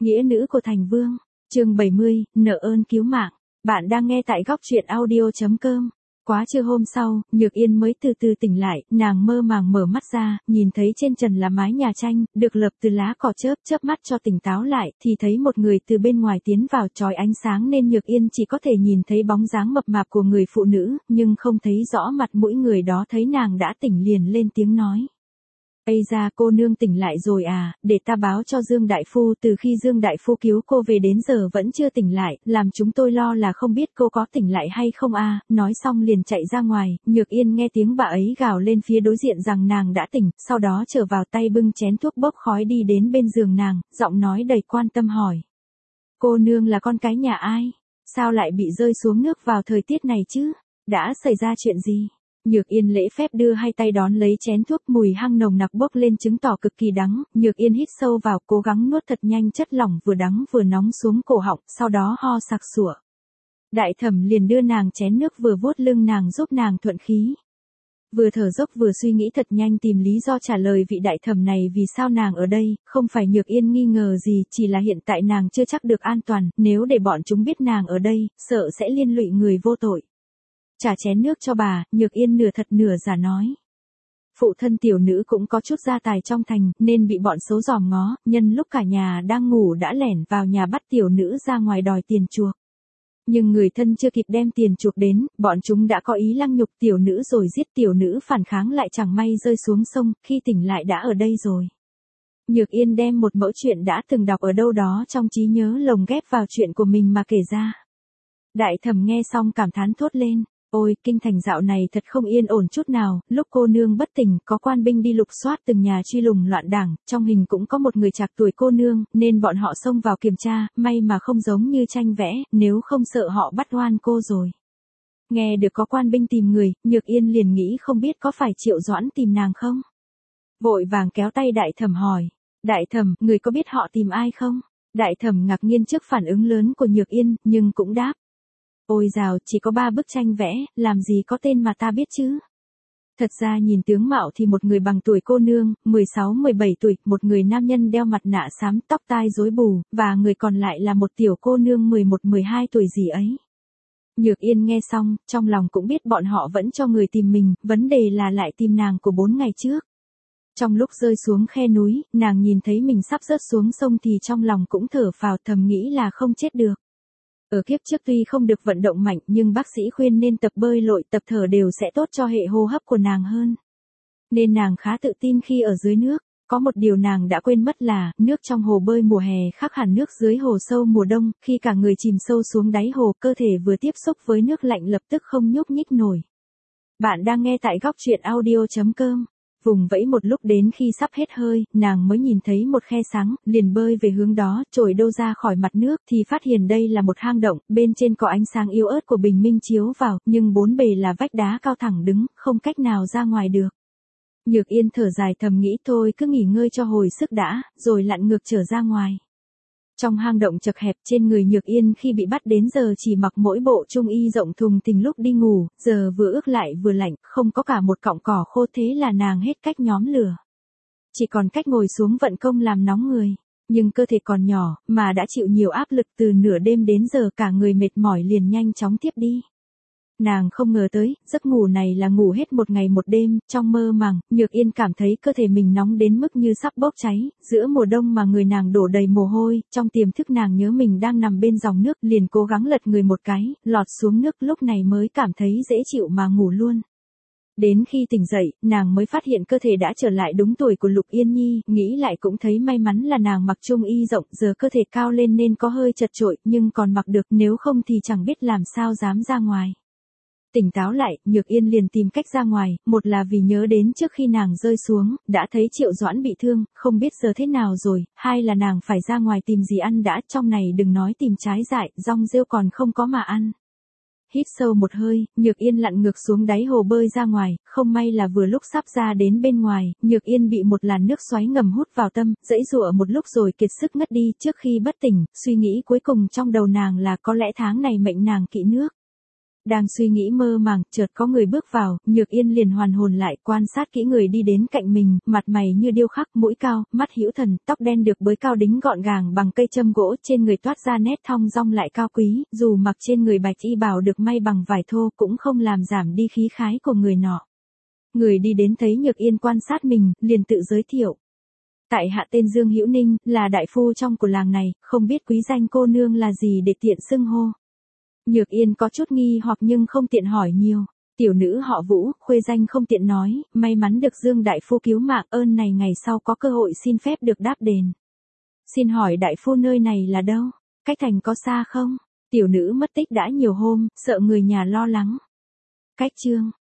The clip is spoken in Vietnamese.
Nghĩa nữ của thành vương, chương 70, nợ ơn cứu mạng. Bạn đang nghe tại góc truyện audio.com. Quá trưa hôm sau, Nhược Yên mới từ từ tỉnh lại, nàng mơ màng mở mắt ra, nhìn thấy trên trần là mái nhà tranh, được lợp từ lá cỏ chớp mắt cho tỉnh táo lại, thì thấy một người từ bên ngoài tiến vào chói ánh sáng nên Nhược Yên chỉ có thể nhìn thấy bóng dáng mập mạp của người phụ nữ, nhưng không thấy rõ mặt mũi người đó. Thấy nàng đã tỉnh liền lên tiếng nói. Ây da, cô nương tỉnh lại rồi à, để ta báo cho Dương Đại Phu. Từ khi Dương Đại Phu cứu cô về đến giờ vẫn chưa tỉnh lại, làm chúng tôi lo là không biết cô có tỉnh lại hay không à. Nói xong liền chạy ra ngoài. Nhược Yên nghe tiếng bà ấy gào lên phía đối diện rằng nàng đã tỉnh, sau đó trở vào tay bưng chén thuốc bốc khói đi đến bên giường nàng, giọng nói đầy quan tâm hỏi. Cô nương là con cái nhà ai? Sao lại bị rơi xuống nước vào thời tiết này chứ? Đã xảy ra chuyện gì? Nhược Yên lễ phép đưa hai tay đón lấy chén thuốc, mùi hăng nồng nặc bốc lên chứng tỏ cực kỳ đắng. Nhược Yên hít sâu vào, cố gắng nuốt thật nhanh chất lỏng vừa đắng vừa nóng xuống cổ họng, sau đó ho sặc sụa. Đại Thẩm liền đưa nàng chén nước vừa vuốt lưng nàng giúp nàng thuận khí. Vừa thở dốc vừa suy nghĩ thật nhanh tìm lý do trả lời vị đại thẩm này vì sao nàng ở đây. Không phải Nhược Yên nghi ngờ gì, chỉ là hiện tại nàng chưa chắc được an toàn, nếu để bọn chúng biết nàng ở đây, sợ sẽ liên lụy người vô tội. Trả chén nước cho bà, Nhược Yên nửa thật nửa giả nói. Phụ thân tiểu nữ cũng có chút gia tài trong thành, nên bị bọn xấu dòm ngó, nhân lúc cả nhà đang ngủ đã lẻn vào nhà bắt tiểu nữ ra ngoài đòi tiền chuộc. Nhưng người thân chưa kịp đem tiền chuộc đến, bọn chúng đã có ý lăng nhục tiểu nữ rồi giết tiểu nữ, phản kháng lại chẳng may rơi xuống sông, khi tỉnh lại đã ở đây rồi. Nhược Yên đem một mẫu chuyện đã từng đọc ở đâu đó trong trí nhớ lồng ghép vào chuyện của mình mà kể ra. Đại Thẩm nghe xong cảm thán thốt lên. Ôi, kinh thành dạo này thật không yên ổn chút nào, lúc cô nương bất tỉnh, có quan binh đi lục soát từng nhà truy lùng loạn đảng, trong hình cũng có một người trạc tuổi cô nương, nên bọn họ xông vào kiểm tra, may mà không giống như tranh vẽ, nếu không sợ họ bắt oan cô rồi. Nghe được có quan binh tìm người, Nhược Yên liền nghĩ không biết có phải Triệu Doãn tìm nàng không? Vội vàng kéo tay Đại Thẩm hỏi. Đại Thẩm, người có biết họ tìm ai không? Đại Thẩm ngạc nhiên trước phản ứng lớn của Nhược Yên, nhưng cũng đáp. Ôi dào, chỉ có 3 bức tranh vẽ, làm gì có tên mà ta biết chứ? Thật ra nhìn tướng mạo thì một người bằng tuổi cô nương, 16-17 tuổi, một người nam nhân đeo mặt nạ xám, tóc tai rối bù, và người còn lại là một tiểu cô nương 11-12 tuổi gì ấy. Nhược Yên nghe xong, trong lòng cũng biết bọn họ vẫn cho người tìm mình, vấn đề là lại tìm nàng của 4 ngày trước. Trong lúc rơi xuống khe núi, nàng nhìn thấy mình sắp rớt xuống sông thì trong lòng cũng thở phào, thầm nghĩ là không chết được. Ở kiếp trước tuy không được vận động mạnh nhưng bác sĩ khuyên nên tập bơi lội, tập thở đều sẽ tốt cho hệ hô hấp của nàng hơn. Nên nàng khá tự tin khi ở dưới nước. Có một điều nàng đã quên mất là, nước trong hồ bơi mùa hè khác hẳn nước dưới hồ sâu mùa đông, khi cả người chìm sâu xuống đáy hồ, cơ thể vừa tiếp xúc với nước lạnh lập tức không nhúc nhích nổi. Bạn đang nghe tại góc truyện audio.com. Vùng vẫy một lúc đến khi sắp hết hơi, nàng mới nhìn thấy một khe sáng, liền bơi về hướng đó, trồi đâu ra khỏi mặt nước thì phát hiện đây là một hang động, bên trên có ánh sáng yếu ớt của bình minh chiếu vào, nhưng bốn bề là vách đá cao thẳng đứng, không cách nào ra ngoài được. Nhược Yên thở dài thầm nghĩ thôi cứ nghỉ ngơi cho hồi sức đã, rồi lặn ngược trở ra ngoài. Trong hang động chật hẹp, trên người Nhược Yên khi bị bắt đến giờ chỉ mặc mỗi bộ trung y rộng thùng thình lúc đi ngủ, giờ vừa ướt lại vừa lạnh, không có cả một cọng cỏ khô, thế là nàng hết cách nhóm lửa. Chỉ còn cách ngồi xuống vận công làm nóng người. Nhưng cơ thể còn nhỏ, mà đã chịu nhiều áp lực từ nửa đêm đến giờ, cả người mệt mỏi liền nhanh chóng tiếp đi. Nàng không ngờ tới, giấc ngủ này là ngủ hết một ngày một đêm, trong mơ màng, Nhược Yên cảm thấy cơ thể mình nóng đến mức như sắp bốc cháy, giữa mùa đông mà người nàng đổ đầy mồ hôi, trong tiềm thức nàng nhớ mình đang nằm bên dòng nước, liền cố gắng lật người một cái, lọt xuống nước, lúc này mới cảm thấy dễ chịu mà ngủ luôn. Đến khi tỉnh dậy, nàng mới phát hiện cơ thể đã trở lại đúng tuổi của Lục Yên Nhi, nghĩ lại cũng thấy may mắn là nàng mặc trung y rộng, giờ cơ thể cao lên nên có hơi chật chội, nhưng còn mặc được, nếu không thì chẳng biết làm sao dám ra ngoài. Tỉnh táo lại, Nhược Yên liền tìm cách ra ngoài, một là vì nhớ đến trước khi nàng rơi xuống, đã thấy Triệu Doãn bị thương, không biết giờ thế nào rồi, hai là nàng phải ra ngoài tìm gì ăn đã, trong này đừng nói tìm trái dại, rong rêu còn không có mà ăn. Hít sâu một hơi, Nhược Yên lặn ngược xuống đáy hồ bơi ra ngoài, không may là vừa lúc sắp ra đến bên ngoài, Nhược Yên bị một làn nước xoáy ngầm hút vào tâm, giãy giụa một lúc rồi kiệt sức ngất đi. Trước khi bất tỉnh, suy nghĩ cuối cùng trong đầu nàng là có lẽ tháng này mệnh nàng kỵ nước. Đang suy nghĩ mơ màng, chợt có người bước vào, Nhược Yên liền hoàn hồn lại, quan sát kỹ người đi đến cạnh mình, mặt mày như điêu khắc, mũi cao, mắt hữu thần, tóc đen được bới cao đính gọn gàng bằng cây châm gỗ, trên người toát ra nét thong dong lại cao quý, dù mặc trên người bạch y bào được may bằng vải thô cũng không làm giảm đi khí khái của người nọ. Người đi đến thấy Nhược Yên quan sát mình, liền tự giới thiệu. Tại hạ tên Dương Hữu Ninh, là đại phu trong của làng này, không biết quý danh cô nương là gì để tiện xưng hô. Nhược Yên có chút nghi hoặc nhưng không tiện hỏi nhiều. Tiểu nữ họ Vũ, khuê danh không tiện nói, may mắn được Dương đại phu cứu mạng, ơn này ngày sau có cơ hội xin phép được đáp đền. Xin hỏi đại phu nơi này là đâu? Cách thành có xa không? Tiểu nữ mất tích đã nhiều hôm, sợ người nhà lo lắng. Cách chương